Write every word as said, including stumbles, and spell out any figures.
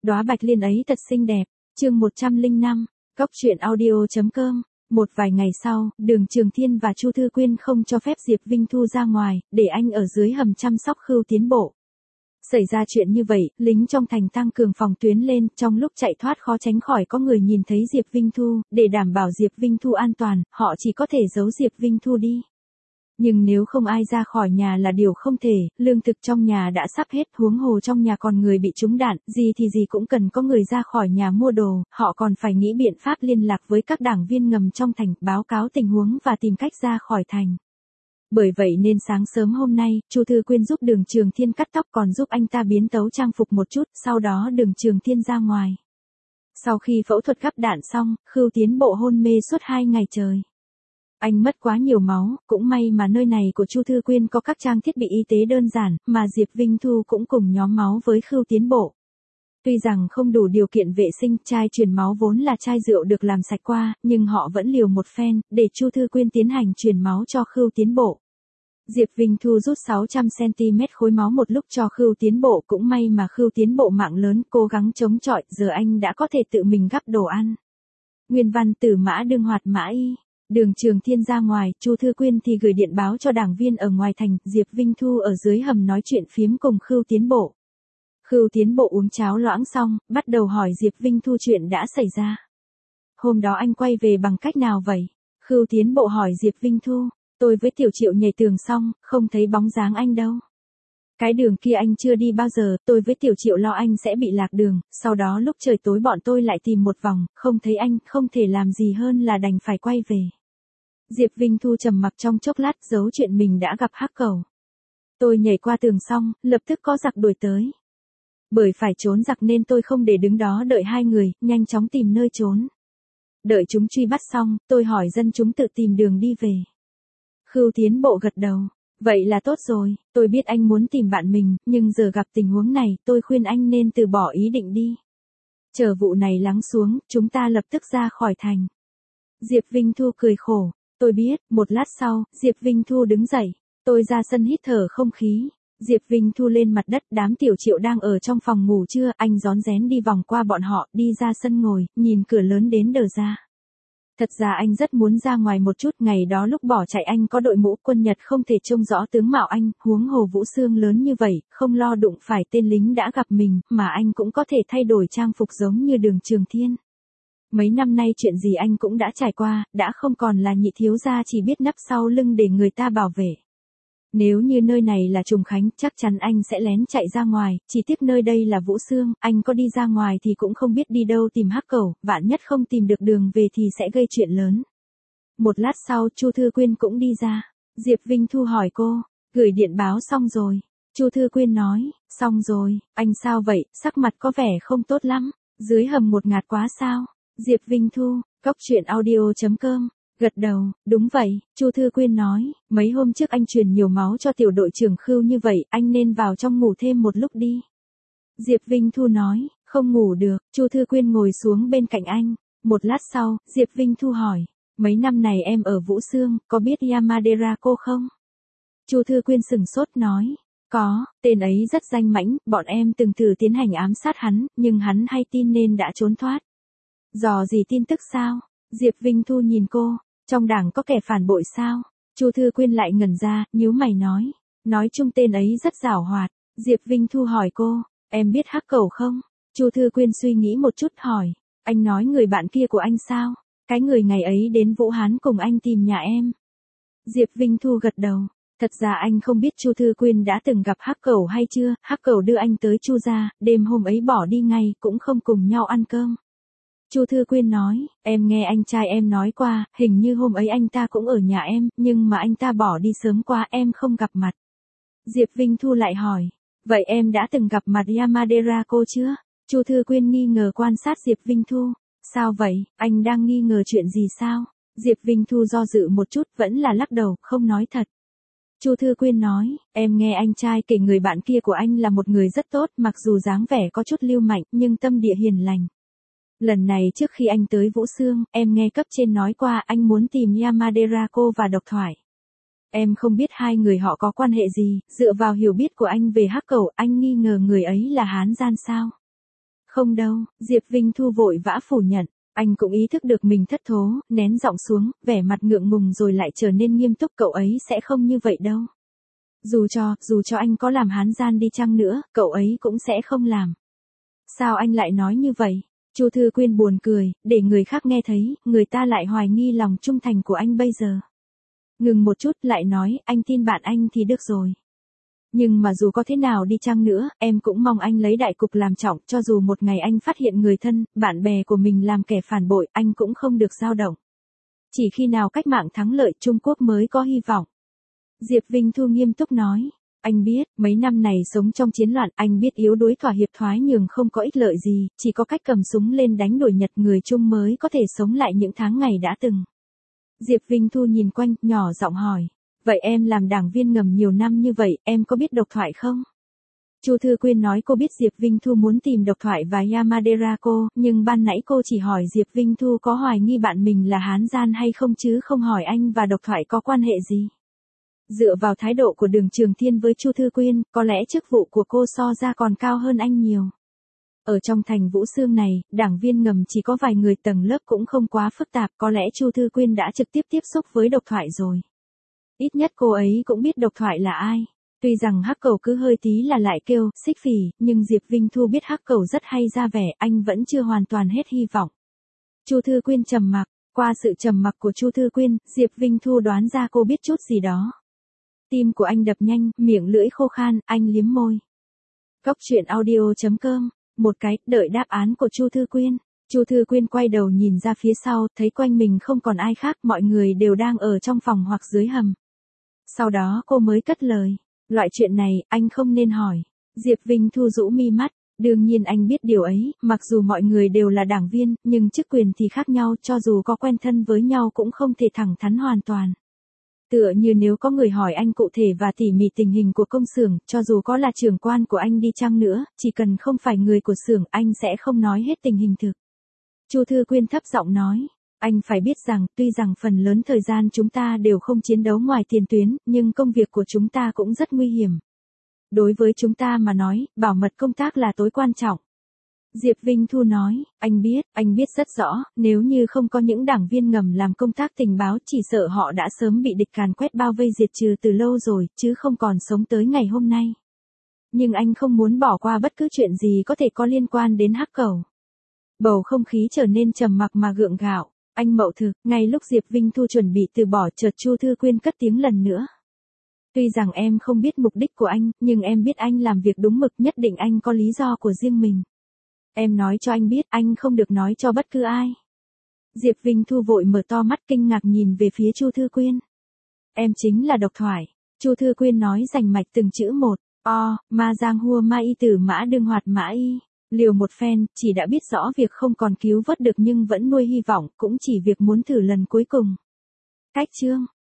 Đóa bạch liên ấy thật xinh đẹp. Chương một trăm lẻ năm, Cóc truyện audio chấm com. Một vài ngày sau, Đường Trường Thiên và Chu Thư Quyên không cho phép Diệp Vinh Thu ra ngoài, để anh ở dưới hầm chăm sóc Khưu Tiến Bộ. Xảy ra chuyện như vậy, lính trong thành tăng cường phòng tuyến lên, trong lúc chạy thoát khó tránh khỏi có người nhìn thấy Diệp Vinh Thu, để đảm bảo Diệp Vinh Thu an toàn, họ chỉ có thể giấu Diệp Vinh Thu đi. Nhưng nếu không ai ra khỏi nhà là điều không thể, lương thực trong nhà đã sắp hết, huống hồ trong nhà còn người bị trúng đạn, gì thì gì cũng cần có người ra khỏi nhà mua đồ, họ còn phải nghĩ biện pháp liên lạc với các đảng viên ngầm trong thành, báo cáo tình huống và tìm cách ra khỏi thành. Bởi vậy nên sáng sớm hôm nay, Chu Thư Quyên giúp Đường Trường Thiên cắt tóc còn giúp anh ta biến tấu trang phục một chút, sau đó Đường Trường Thiên ra ngoài. Sau khi phẫu thuật gắp đạn xong, Khưu Tiến Bộ hôn mê suốt hai ngày trời. Anh mất quá nhiều máu, cũng may mà nơi này của Chu Thư Quyên có các trang thiết bị y tế đơn giản, mà Diệp Vinh Thu cũng cùng nhóm máu với Khưu Tiến Bộ. Tuy rằng không đủ điều kiện vệ sinh, chai truyền máu vốn là chai rượu được làm sạch qua, nhưng họ vẫn liều một phen, để Chu Thư Quyên tiến hành truyền máu cho Khưu Tiến Bộ. Diệp Vinh Thu rút sáu trăm xăng-ti-mét khối máu một lúc cho Khưu Tiến Bộ, cũng may mà Khưu Tiến Bộ mạng lớn, cố gắng chống chọi, giờ anh đã có thể tự mình gắp đồ ăn. Nguyên văn từ Mã Đương Hoạt Mã Y. Đường Trường Thiên ra ngoài, Chu Thư Quyên thì gửi điện báo cho đảng viên ở ngoài thành, Diệp Vinh Thu ở dưới hầm nói chuyện phiếm cùng Khưu Tiến Bộ. Khưu Tiến Bộ uống cháo loãng xong, bắt đầu hỏi Diệp Vinh Thu chuyện đã xảy ra. Hôm đó anh quay về bằng cách nào vậy? Khưu Tiến Bộ hỏi Diệp Vinh Thu. Tôi với Tiểu Triệu nhảy tường xong, không thấy bóng dáng anh đâu. Cái đường kia anh chưa đi bao giờ, tôi với Tiểu Triệu lo anh sẽ bị lạc đường, sau đó lúc trời tối bọn tôi lại tìm một vòng, không thấy anh, không thể làm gì hơn là đành phải quay về. Diệp Vinh Thu trầm mặc trong chốc lát, giấu chuyện mình đã gặp hắc cẩu. Tôi nhảy qua tường xong, lập tức có giặc đuổi tới. Bởi phải trốn giặc nên tôi không để đứng đó đợi hai người, nhanh chóng tìm nơi trốn. Đợi chúng truy bắt xong, tôi hỏi dân chúng tự tìm đường đi về. Khưu Tiến Bộ gật đầu. Vậy là tốt rồi, tôi biết anh muốn tìm bạn mình, nhưng giờ gặp tình huống này, tôi khuyên anh nên từ bỏ ý định đi. Chờ vụ này lắng xuống, chúng ta lập tức ra khỏi thành. Diệp Vinh Thu cười khổ. Tôi biết. Một lát sau, Diệp Vinh Thu đứng dậy. Tôi ra sân hít thở không khí. Diệp Vinh Thu lên mặt đất, đám Tiểu Triệu đang ở trong phòng ngủ trưa, anh rón rén đi vòng qua bọn họ, đi ra sân ngồi, nhìn cửa lớn đến đờ ra. Thật ra anh rất muốn ra ngoài một chút, ngày đó lúc bỏ chạy anh có đội mũ quân Nhật không thể trông rõ tướng mạo anh, huống hồ Vũ Xương lớn như vậy, không lo đụng phải tên lính đã gặp mình, mà anh cũng có thể thay đổi trang phục giống như Đường Trường Thiên. Mấy năm nay chuyện gì anh cũng đã trải qua, đã không còn là nhị thiếu gia chỉ biết nấp sau lưng để người ta bảo vệ. Nếu như nơi này là Trùng Khánh, chắc chắn anh sẽ lén chạy ra ngoài, chỉ tiếc nơi đây là Vũ Xương, anh có đi ra ngoài thì cũng không biết đi đâu tìm hắc cẩu, vạn nhất không tìm được đường về thì sẽ gây chuyện lớn. Một lát sau, Chu Thư Quyên cũng đi ra. Diệp Vinh Thu hỏi cô, gửi điện báo xong rồi. Chu Thư Quyên nói, xong rồi. Anh sao vậy, sắc mặt có vẻ không tốt lắm, dưới hầm một ngạt quá sao? Diệp Vinh Thu, Cóc truyện audio chấm com. Gật đầu, đúng vậy, Chu Thư Quyên nói, mấy hôm trước anh truyền nhiều máu cho tiểu đội trưởng Khưu như vậy, anh nên vào trong ngủ thêm một lúc đi. Diệp Vinh Thu nói, không ngủ được. Chu Thư Quyên ngồi xuống bên cạnh anh. Một lát sau, Diệp Vinh Thu hỏi, mấy năm này em ở Vũ Xương, có biết Yamadera cô không? Chu Thư Quyên sừng sốt nói, có, tên ấy rất danh mãnh, bọn em từng thử tiến hành ám sát hắn, nhưng hắn hay tin nên đã trốn thoát. Dò gì tin tức sao? Diệp Vinh Thu nhìn cô, trong đảng có kẻ phản bội sao? Chu Thư Quyên lại ngẩn ra, nhíu mày nói, nói chung tên ấy rất giảo hoạt. Diệp Vinh Thu hỏi cô, em biết hắc cẩu không? Chu Thư Quyên suy nghĩ một chút hỏi, anh nói người bạn kia của anh sao? Cái người ngày ấy đến Vũ Hán cùng anh tìm nhà em. Diệp Vinh Thu gật đầu, thật ra anh không biết Chu Thư Quyên đã từng gặp hắc cẩu hay chưa, hắc cẩu đưa anh tới Chu gia, đêm hôm ấy bỏ đi ngay, cũng không cùng nhau ăn cơm. Chu Thư Quyên nói, em nghe anh trai em nói qua, hình như hôm ấy anh ta cũng ở nhà em, nhưng mà anh ta bỏ đi sớm quá em không gặp mặt. Diệp Vinh Thu lại hỏi, vậy em đã từng gặp mặt Yamadera cô chưa? Chu Thư Quyên nghi ngờ quan sát Diệp Vinh Thu, sao vậy, anh đang nghi ngờ chuyện gì sao? Diệp Vinh Thu do dự một chút, vẫn là lắc đầu, không nói thật. Chu Thư Quyên nói, em nghe anh trai kể người bạn kia của anh là một người rất tốt, mặc dù dáng vẻ có chút lưu manh, nhưng tâm địa hiền lành. Lần này trước khi anh tới Vũ Xương, em nghe cấp trên nói qua anh muốn tìm Yamadera cô và độc thoại. Em không biết hai người họ có quan hệ gì, dựa vào hiểu biết của anh về hắc cẩu, anh nghi ngờ người ấy là Hán gian sao? Không đâu, Diệp Vinh Thu vội vã phủ nhận. Anh cũng ý thức được mình thất thố, nén giọng xuống, vẻ mặt ngượng ngùng rồi lại trở nên nghiêm túc. Cậu ấy sẽ không như vậy đâu. Dù cho, dù cho anh có làm hán gian đi chăng nữa, cậu ấy cũng sẽ không làm. Sao anh lại nói như vậy? Chu Thư Quyên buồn cười, để người khác nghe thấy, người ta lại hoài nghi lòng trung thành của anh bây giờ. Ngừng một chút lại nói, anh tin bạn anh thì được rồi. Nhưng mà dù có thế nào đi chăng nữa, em cũng mong anh lấy đại cục làm trọng, cho dù một ngày anh phát hiện người thân, bạn bè của mình làm kẻ phản bội, anh cũng không được dao động. Chỉ khi nào cách mạng thắng lợi Trung Quốc mới có hy vọng. Diệp Vinh Thu nghiêm túc nói, anh biết, mấy năm này sống trong chiến loạn, anh biết yếu đuối thỏa hiệp thoái nhường không có ích lợi gì, chỉ có cách cầm súng lên đánh đuổi Nhật người Trung mới có thể sống lại những tháng ngày đã từng. Diệp Vinh Thu nhìn quanh, nhỏ giọng hỏi. Vậy em làm đảng viên ngầm nhiều năm như vậy, em có biết độc thoại không? Chu Thư Quyên nói cô biết Diệp Vinh Thu muốn tìm độc thoại và Yamadera cô, nhưng ban nãy cô chỉ hỏi Diệp Vinh Thu có hoài nghi bạn mình là hán gian hay không chứ không hỏi anh và độc thoại có quan hệ gì. Dựa vào thái độ của Đường Trường Thiên với Chu Thư Quyên, có lẽ chức vụ của cô so ra còn cao hơn anh nhiều. Ở trong thành Vũ Xương này, đảng viên ngầm chỉ có vài người, tầng lớp cũng không quá phức tạp, có lẽ Chu Thư Quyên đã trực tiếp tiếp xúc với độc thoại rồi. Ít nhất cô ấy cũng biết độc thoại là ai. Tuy rằng Hắc Cẩu cứ hơi tí là lại kêu, xích phỉ, nhưng Diệp Vinh Thu biết Hắc Cẩu rất hay ra vẻ, anh vẫn chưa hoàn toàn hết hy vọng. Chu Thư Quyên trầm mặc, qua sự trầm mặc của Chu Thư Quyên, Diệp Vinh Thu đoán ra cô biết chút gì đó. Tim của anh đập nhanh, miệng lưỡi khô khan, anh liếm môi. Góc truyện audio chấm com, một cái, đợi đáp án của Chu Thư Quyên. Chu Thư Quyên quay đầu nhìn ra phía sau, thấy quanh mình không còn ai khác, mọi người đều đang ở trong phòng hoặc dưới hầm. Sau đó cô mới cất lời, loại chuyện này, anh không nên hỏi. Diệp Vinh Thu rũ mi mắt, đương nhiên anh biết điều ấy, mặc dù mọi người đều là đảng viên, nhưng chức quyền thì khác nhau, cho dù có quen thân với nhau cũng không thể thẳng thắn hoàn toàn. Tựa như nếu có người hỏi anh cụ thể và tỉ mỉ tình hình của công xưởng, cho dù có là trưởng quan của anh đi chăng nữa, chỉ cần không phải người của xưởng, anh sẽ không nói hết tình hình thực. Chu Thư Quyên thấp giọng nói, anh phải biết rằng, tuy rằng phần lớn thời gian chúng ta đều không chiến đấu ngoài tiền tuyến, nhưng công việc của chúng ta cũng rất nguy hiểm. Đối với chúng ta mà nói, bảo mật công tác là tối quan trọng. Diệp Vinh Thu nói, anh biết, anh biết rất rõ, nếu như không có những đảng viên ngầm làm công tác tình báo, chỉ sợ họ đã sớm bị địch càn quét bao vây diệt trừ từ lâu rồi, chứ không còn sống tới ngày hôm nay. Nhưng anh không muốn bỏ qua bất cứ chuyện gì có thể có liên quan đến Hắc Cẩu. Bầu không khí trở nên trầm mặc mà gượng gạo. Anh Mậu Thực, ngay lúc Diệp Vinh Thu chuẩn bị từ bỏ, chợt Chu Thư Quyên cất tiếng lần nữa. Tuy rằng em không biết mục đích của anh, nhưng em biết anh làm việc đúng mực, nhất định anh có lý do của riêng mình. Em nói cho anh biết, anh không được nói cho bất cứ ai. Diệp Vinh Thu vội mở to mắt kinh ngạc nhìn về phía Chu Thư Quyên. Em chính là độc thoại. Chu Thư Quyên nói rành mạch từng chữ một. O, ma giang hua ma y tử mã đương hoạt mã y. Liều một phen, chỉ đã biết rõ việc không còn cứu vớt được nhưng vẫn nuôi hy vọng, cũng chỉ việc muốn thử lần cuối cùng. Cách chương.